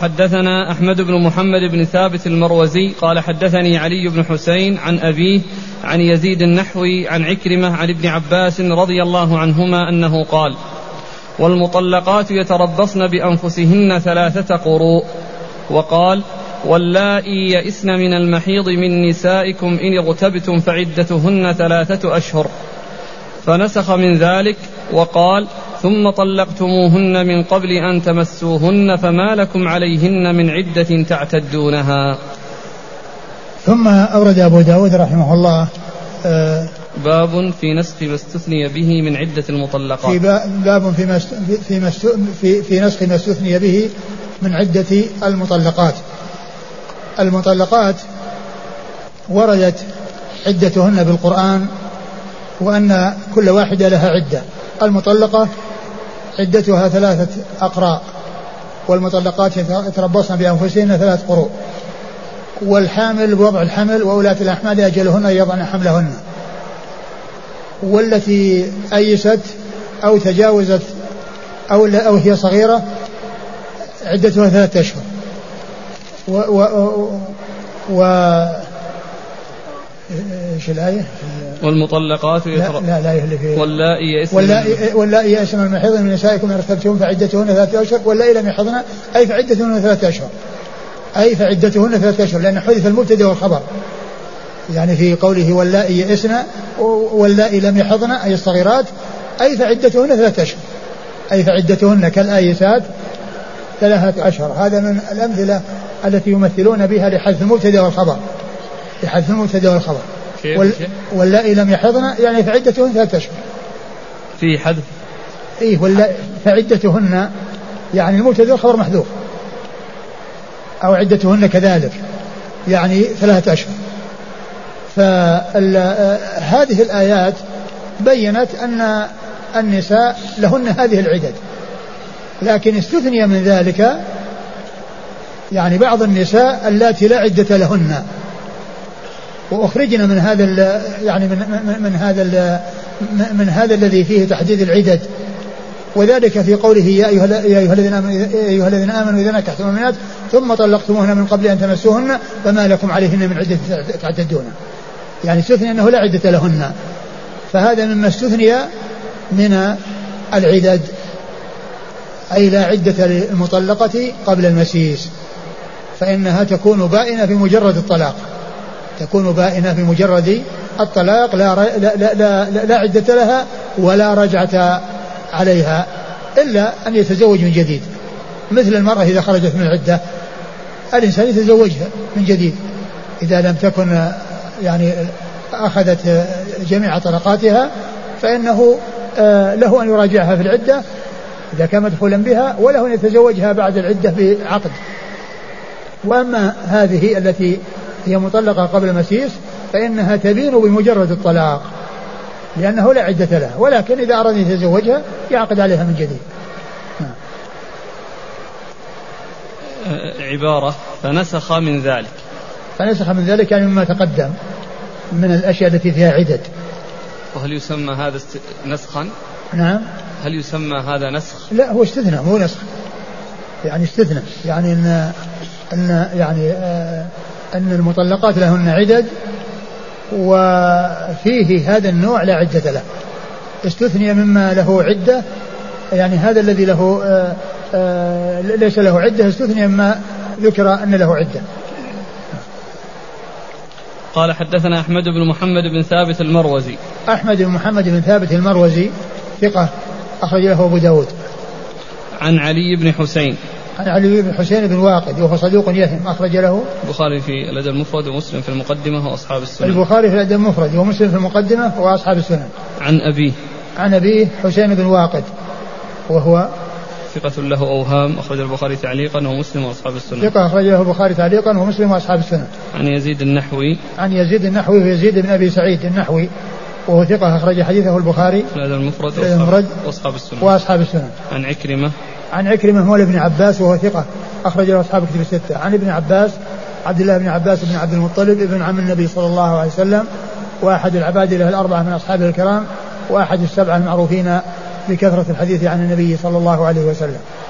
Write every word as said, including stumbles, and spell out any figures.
حدثنا أحمد بن محمد بن ثابت المروزي قال حدثني علي بن حسين عن أبيه عن يزيد النحوي عن عكرمة عن ابن عباس رضي الله عنهما أنه قال: والمطلقات يتربصن بأنفسهن ثلاثة قروء. وقال: واللائي يئسن من المحيض من نسائكم إن اغتبتم فعدتهن ثلاثة أشهر، فنسخ من ذلك وقال: ثم طلقتموهن من قبل أن تمسوهن فما لكم عليهن من عدة تعتدونها. ثم أورد أبو داود رحمه الله آه باب في نسخ ما استثني به من عدة المطلقات. في باب في, في, في, في نسخ ما استثني به من عدة المطلقات. المطلقات وردت عدتهن بالقرآن وأن كل واحدة لها عدة. المطلقة عدتها ثلاثة أقراء، والمطلقات يتربصن بأنفسهن ثلاث قروء، والحامل بوضع الحمل وأولاة الأحمال أجلهن يضعن حملهن، والتي أيست أو تجاوزت أو, أو هي صغيرة عدتها ثلاثة أشهر. و, و, و, و ايش الآية؟ والمطلقات لا لا لا يهلك واللائي يئسن واللائي يئسن من المحيض من نسائكم إن ارتبتم فعدتهن ثلاثة أشهر واللائي لم يحضن أي فعدتهن ثلاثة أشهر أي فعدتهن ثلاثة أشهر، لأن حذف المبتدأ والخبر، يعني في قوله واللائي يئسن واللائي لم يحضن أي الصغيرات أي فعدتهن ثلاثة أشهر أي فعدتهن كالآيسات ثلاثة أشهر. هذا من الأمثلة التي يمثلون بها لحذف المبتدأ والخبر لحذف المبتدأ والخبر. وال... واللائي لم يحضن يعني فعدتهن ثلاثة أشهر في حذف إيه ولا فعدتهن يعني المبتدأ والخبر محذوف، أو عدتهن كذلك يعني ثلاثة أشهر. فهذه الآيات بيّنت أن النساء لهن هذه العدد، لكن استثني من ذلك يعني بعض النساء اللاتي لا عدة لهن، وأخرجنا من هذا يعني من, من, من هذا من هذا الذي فيه تحديد العدد، وذلك في قوله يا أيها الذين آمنوا أيها الذين آمنوا إذا نكحتم المؤمنات ثم طلقتموهن من قبل أن تمسوهن فما لكم عليهن من عدة تعتدون، يعني استثني أنه لا عدة لهن، فهذا مما استثني من العدد، أي لا عدة للمطلقة قبل المسيس، فإنها تكون بائنة بمجرد الطلاق تكون بائنة بمجرد الطلاق لا, لا, لا, لا, لا عدة لها ولا رجعة عليها إلا أن يتزوج من جديد، مثل المرأة إذا خرجت من العدة الإنسان يتزوجها من جديد إذا لم تكن يعني أخذت جميع طلقاتها، فإنه له أن يراجعها في العدة إذا كان مدخولا بها، وله أن يتزوجها بعد العدة بعقد. وأما هذه التي هي مطلقة قبل المسيس فإنها تبين بمجرد الطلاق لأنه لا عدة لها، ولكن إذا أراد يتزوجها يعقد عليها من جديد. عبارة فنسخ من ذلك فنسخ من ذلك يعني مما تقدم من الأشياء التي فيها عدد. وهل يسمى هذا نسخا؟ نعم. هل يسمى هذا نسخ؟ لا هو استثناء مو نسخ، يعني استثناء يعني أن أن يعني آه أن المطلقات لهن عدد وفيه هذا النوع لا عدة له، استثني مما له عدة، يعني هذا الذي له آآ آآ ليس له عدة استثني مما ذكر أن له عدة. قال حدثنا أحمد بن محمد بن ثابت المروزي. أحمد بن محمد بن ثابت المروزي ثقة أخرج له أبو داود. عن علي بن حسين عن علي بن حسين بن واقد وهو صدوق يهم أخرج له البخاري في الأدب المفرد ومسلم في المقدمة وأصحاب السنن. البخاري في الأدب المفرد ومسلم في المقدمة وأصحاب السنن. عن أبيه عن أبيه حسين بن واقد وهو ثقة له أوهام أخرج البخاري تعليقا ومسلم وأصحاب السنن. ثقة أخرج له البخاري تعليقا ومسلم وأصحاب السنن. عن يزيد النحوي عن يزيد النحوي ويزيد بن أبي سعيد النحوي وهو ثقة أخرج حديثه البخاري في الأدب المفرد وأصحاب السنن. وأصحاب السنن. عن عكرمة عن عكرمة مولى ابن عباس وهو ثقة أخرج له أصحاب كتب الستة. عن ابن عباس عبد الله بن عباس بن عبد المطلب ابن عم النبي صلى الله عليه وسلم وأحد العباد له الأربعة من أصحابه الكرام وأحد السبعة المعروفين بكثرة الحديث عن النبي صلى الله عليه وسلم.